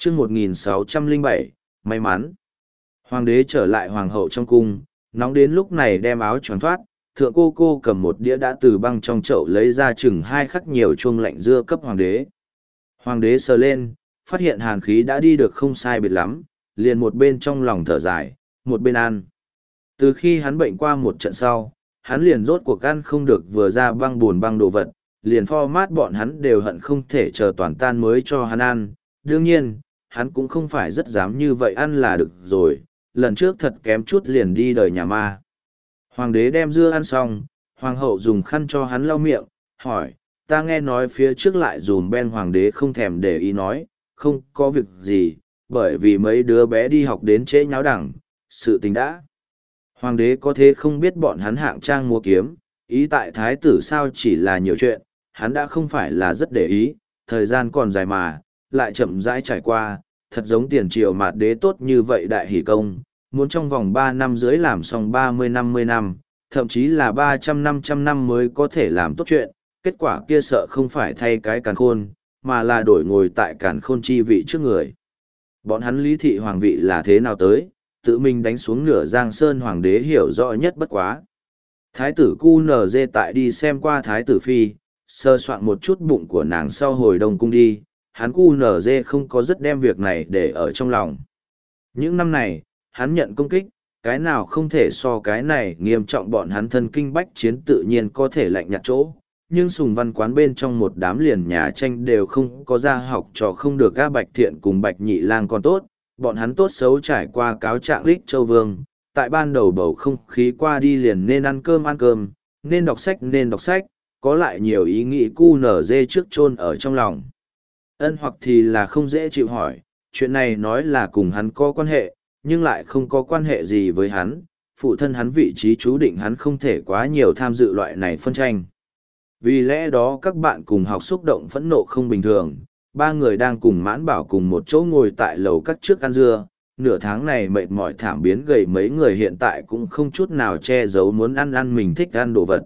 chương 1607, may mắn. Hoàng đế trở lại hoàng hậu trong cung, nóng đến lúc này đem áo choàng thoát, thượng cô cầm một đĩa đã từ băng trong chậu lấy ra chừng 2 khắc nhiều chuông lạnh dưa cấp hoàng đế. Hoàng đế sờ lên, phát hiện hàn khí đã đi được không sai biệt lắm, liền một bên trong lòng thở dài, một bên ăn. Từ khi hắn bệnh qua một trận sau, hắn liền rốt cuộc ăn không được vừa ra băng buồn băng đồ vật, liền format bọn hắn đều hận không thể chờ toàn tan mới cho hắn ăn. Đương nhiên, hắn cũng không phải rất dám như vậy ăn là được rồi, lần trước thật kém chút liền đi đời nhà ma. Hoàng đế đem dưa ăn xong, hoàng hậu dùng khăn cho hắn lau miệng, hỏi, ta nghe nói phía trước lại dùm ben hoàng đế không thèm để ý nói, không có việc gì, bởi vì mấy đứa bé đi học đến trễ nháo đẳng, sự tình đã. Hoàng đế có thế không biết bọn hắn hạng trang mua kiếm, ý tại thái tử sao chỉ là nhiều chuyện, hắn đã không phải là rất để ý, thời gian còn dài mà, lại chậm rãi trải qua, thật giống tiền triều mạt đế tốt như vậy đại hỷ công, muốn trong vòng 3 năm dưới làm xong 30-50 năm, thậm chí là 300-500 năm mới có thể làm tốt chuyện, kết quả kia sợ không phải thay cái càn khôn, mà là đổi ngồi tại càn khôn chi vị trước người. Bọn hắn lý thị hoàng vị là thế nào tới, tự mình đánh xuống nửa giang sơn hoàng đế hiểu rõ nhất bất quá. Thái tử cu nờ dê tại đi xem qua thái tử phi, sơ soạn một chút bụng của nàng sau hồi đông cung đi, hắn cu nờ dê không có rất đem việc này để ở trong lòng. Những năm này, hắn nhận công kích, cái nào không thể so cái này nghiêm trọng bọn hắn thân kinh bách chiến tự nhiên có thể lạnh nhạt chỗ. Nhưng sùng văn quán bên trong một đám liền nhà tranh đều không có ra học trò không được ga Bạch Thiện cùng Bạch Nhị Lang còn tốt, bọn hắn tốt xấu trải qua cáo trạng Lích Châu Vương, tại ban đầu bầu không khí qua đi liền nên ăn cơm, nên đọc sách, có lại nhiều ý nghĩ cu nở dê trước chôn ở trong lòng. Ân hoặc thì là không dễ chịu hỏi, chuyện này nói là cùng hắn có quan hệ, nhưng lại không có quan hệ gì với hắn, phụ thân hắn vị trí chú định hắn không thể quá nhiều tham dự loại này phân tranh. Vì lẽ đó các bạn cùng học xúc động phẫn nộ không bình thường, 3 người đang cùng mãn bảo cùng một chỗ ngồi tại lầu các trước ăn dưa, nửa tháng này mệt mỏi thảm biến gầy mấy người hiện tại cũng không chút nào che giấu muốn ăn mình thích ăn đồ vật.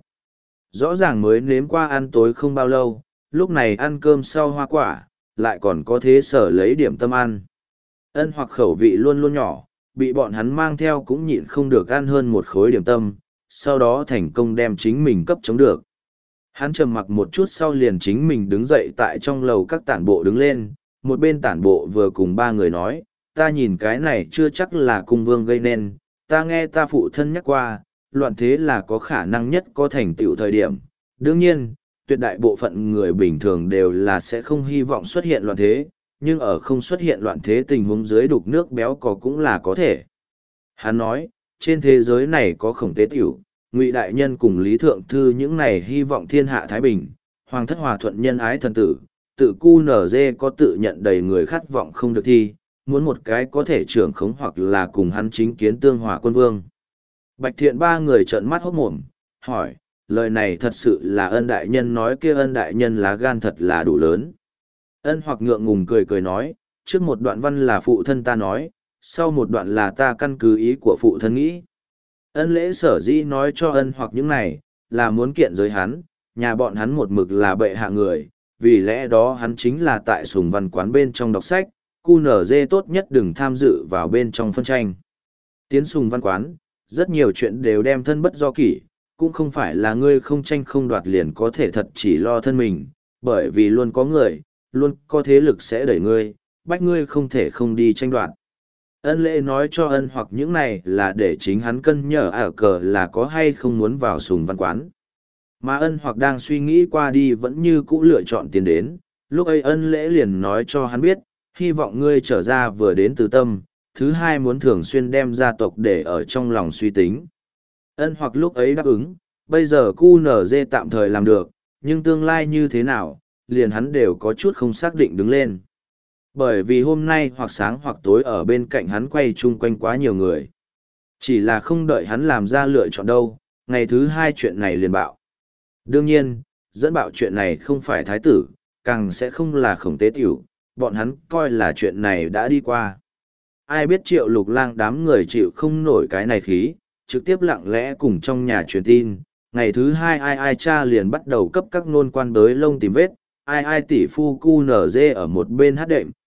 Rõ ràng mới nếm qua ăn tối không bao lâu, lúc này ăn cơm sau hoa quả, lại còn có thế sở lấy điểm tâm ăn. Ân hoặc khẩu vị luôn luôn nhỏ, bị bọn hắn mang theo cũng nhịn không được ăn hơn một khối điểm tâm, sau đó thành công đem chính mình cấp chống được. Hắn trầm mặc một chút sau liền chính mình đứng dậy tại trong lầu các tản bộ đứng lên, một bên tản bộ vừa cùng 3 người nói, ta nhìn cái này chưa chắc là cung vương gây nên, ta nghe ta phụ thân nhắc qua, loạn thế là có khả năng nhất có thành tựu thời điểm. Đương nhiên, tuyệt đại bộ phận người bình thường đều là sẽ không hy vọng xuất hiện loạn thế, nhưng ở không xuất hiện loạn thế tình huống dưới đục nước béo cò cũng là có thể. Hắn nói, trên thế giới này có khổng tế tiểu, Ngụy đại nhân cùng Lý Thượng Thư những này hy vọng thiên hạ Thái Bình, Hoàng thất hòa thuận nhân ái thần tử, tự cu nở dê có tự nhận đầy người khát vọng không được thi, muốn một cái có thể trưởng khống hoặc là cùng hắn chính kiến tương hòa quân vương. Bạch Thiện 3 người trợn mắt hốt mồm, hỏi, lời này thật sự là Ân đại nhân nói, kia Ân đại nhân lá gan thật là đủ lớn. Ân hoặc ngượng ngùng cười nói, trước một đoạn văn là phụ thân ta nói, sau một đoạn là ta căn cứ ý của phụ thân nghĩ. Ân lễ sở dĩ nói cho ân hoặc những này, là muốn kiện giới hắn, nhà bọn hắn một mực là bệ hạ người, vì lẽ đó hắn chính là tại sùng văn quán bên trong đọc sách, cu nở dê tốt nhất đừng tham dự vào bên trong phân tranh. Tiến sùng văn quán, rất nhiều chuyện đều đem thân bất do kỷ, cũng không phải là ngươi không tranh không đoạt liền có thể thật chỉ lo thân mình, bởi vì luôn có người, luôn có thế lực sẽ đẩy ngươi, bách ngươi không thể không đi tranh đoạt. Ân lễ nói cho ân hoặc những này là để chính hắn cân nhở ở cờ là có hay không muốn vào sùng văn quán. Mà ân hoặc đang suy nghĩ qua đi vẫn như cũ lựa chọn tiền đến, lúc ấy ân lễ liền nói cho hắn biết, hy vọng ngươi trở ra vừa đến từ tâm, thứ hai muốn thường xuyên đem gia tộc để ở trong lòng suy tính. Ân hoặc lúc ấy đáp ứng, bây giờ cu nở dê tạm thời làm được, nhưng tương lai như thế nào, liền hắn đều có chút không xác định đứng lên. Bởi vì hôm nay hoặc sáng hoặc tối ở bên cạnh hắn quay chung quanh quá nhiều người. Chỉ là không đợi hắn làm ra lựa chọn đâu, ngày thứ 2 chuyện này liền bạo. Đương nhiên, dẫn bạo chuyện này không phải thái tử, càng sẽ không là khổng tế tiểu, bọn hắn coi là chuyện này đã đi qua. Ai biết Triệu Lục Lang đám người chịu không nổi cái này khí, trực tiếp lặng lẽ cùng trong nhà truyền tin. Ngày thứ 2 ai cha liền bắt đầu cấp các nôn quan đới lông tìm vết, ai tỷ phu cu nở dê ở một bên hát đệm,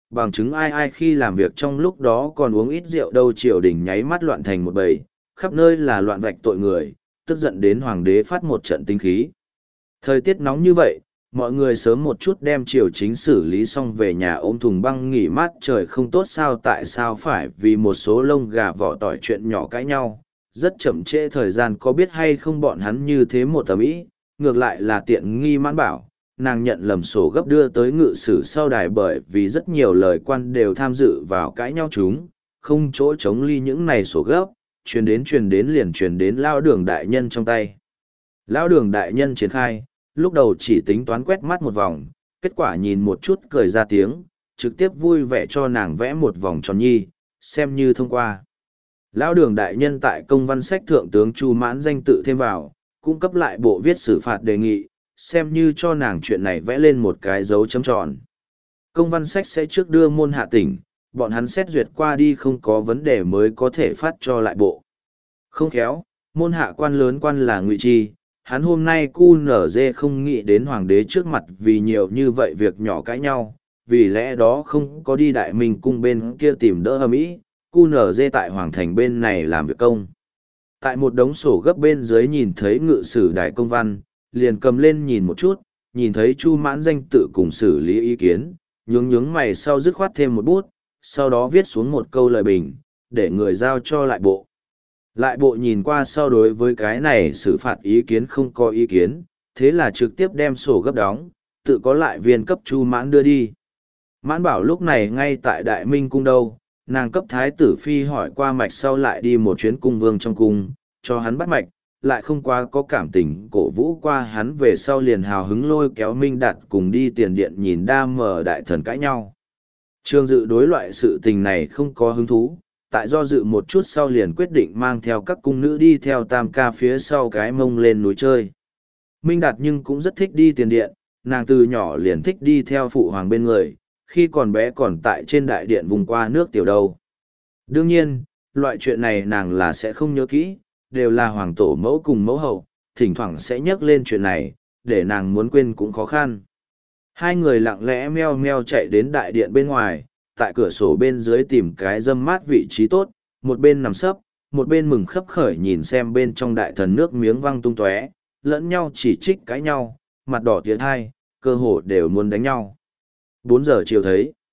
bằng chứng ai ai khi làm việc trong lúc đó còn uống ít rượu đâu. Triều đình nháy mắt loạn thành một bầy, khắp nơi là loạn vạch tội người, tức giận đến hoàng đế phát một trận tinh khí. Thời tiết nóng như vậy, mọi người sớm một chút đem triều chính xử lý xong về nhà ôm thùng băng nghỉ mát. Trời không tốt sao, tại sao phải vì một số lông gà vỏ tỏi chuyện nhỏ cãi nhau. Rất chậm trễ thời gian, có biết hay không bọn hắn như thế một tầm ý, ngược lại là tiện nghi Mãn Bảo. Nàng nhận lầm sổ gấp đưa tới ngự sử sau đài, bởi vì rất nhiều lời quan đều tham dự vào cãi nhau chúng, không chỗ chống ly những này sổ gấp, truyền đến liền truyền đến Lao Đường đại nhân trong tay. Lão Đường đại nhân triển khai, lúc đầu chỉ tính toán quét mắt một vòng, kết quả nhìn một chút cười ra tiếng, trực tiếp vui vẻ cho nàng vẽ một vòng tròn nhi, xem như thông qua. Lão Đường đại nhân tại công văn sách thượng tướng Chu Mãn danh tự thêm vào, cung cấp lại bộ viết xử phạt đề nghị, xem như cho nàng chuyện này vẽ lên một cái dấu chấm tròn. Công văn sách sẽ trước đưa môn hạ tỉnh, bọn hắn xét duyệt qua đi không có vấn đề mới có thể phát cho lại bộ. Không khéo, môn hạ quan lớn quan là Ngụy Chi, hắn hôm nay cu nở dê không nghĩ đến hoàng đế trước mặt vì nhiều như vậy việc nhỏ cãi nhau, vì lẽ đó không có đi đại minh cung bên kia tìm đỡ ầm ĩ, cu nở dê tại hoàng thành bên này làm việc công. Tại một đống sổ gấp bên dưới nhìn thấy ngự sử đại công văn, liền cầm lên nhìn một chút, nhìn thấy Chu Mãn danh tự cùng xử lý ý kiến, nhướng mày sau dứt khoát thêm một bút, sau đó viết xuống một câu lời bình, để người giao cho lại bộ. Lại bộ nhìn qua sau đối với cái này xử phạt ý kiến không có ý kiến, thế là trực tiếp đem sổ gấp đóng, tự có lại viên cấp Chu Mãn đưa đi. Mãn Bảo lúc này ngay tại Đại Minh cung đâu, nàng cấp thái tử phi hỏi qua mạch sau lại đi một chuyến cung vương trong cung, cho hắn bắt mạch, lại không quá có cảm tình cổ vũ qua hắn, về sau liền hào hứng lôi kéo Minh Đạt cùng đi tiền điện nhìn đa mờ đại thần cãi nhau. Trương Dự đối loại sự tình này không có hứng thú, tại do dự một chút sau liền quyết định mang theo các cung nữ đi theo Tam ca phía sau cái mông lên núi chơi. Minh Đạt nhưng cũng rất thích đi tiền điện, nàng từ nhỏ liền thích đi theo phụ hoàng bên người, khi còn bé còn tại trên đại điện vùng qua nước tiểu đầu. Đương nhiên, loại chuyện này nàng là sẽ không nhớ kỹ, đều là hoàng tổ mẫu cùng mẫu hậu, thỉnh thoảng sẽ nhắc lên chuyện này, để nàng muốn quên cũng khó khăn. Hai người lặng lẽ meo meo chạy đến đại điện bên ngoài, tại cửa sổ bên dưới tìm cái râm mát vị trí tốt, một bên nằm sấp, một bên mừng khấp khởi nhìn xem bên trong đại thần nước miếng văng tung tóe, lẫn nhau chỉ trích cãi nhau, mặt đỏ tiến hai, cơ hồ đều muốn đánh nhau. 4 giờ chiều thấy.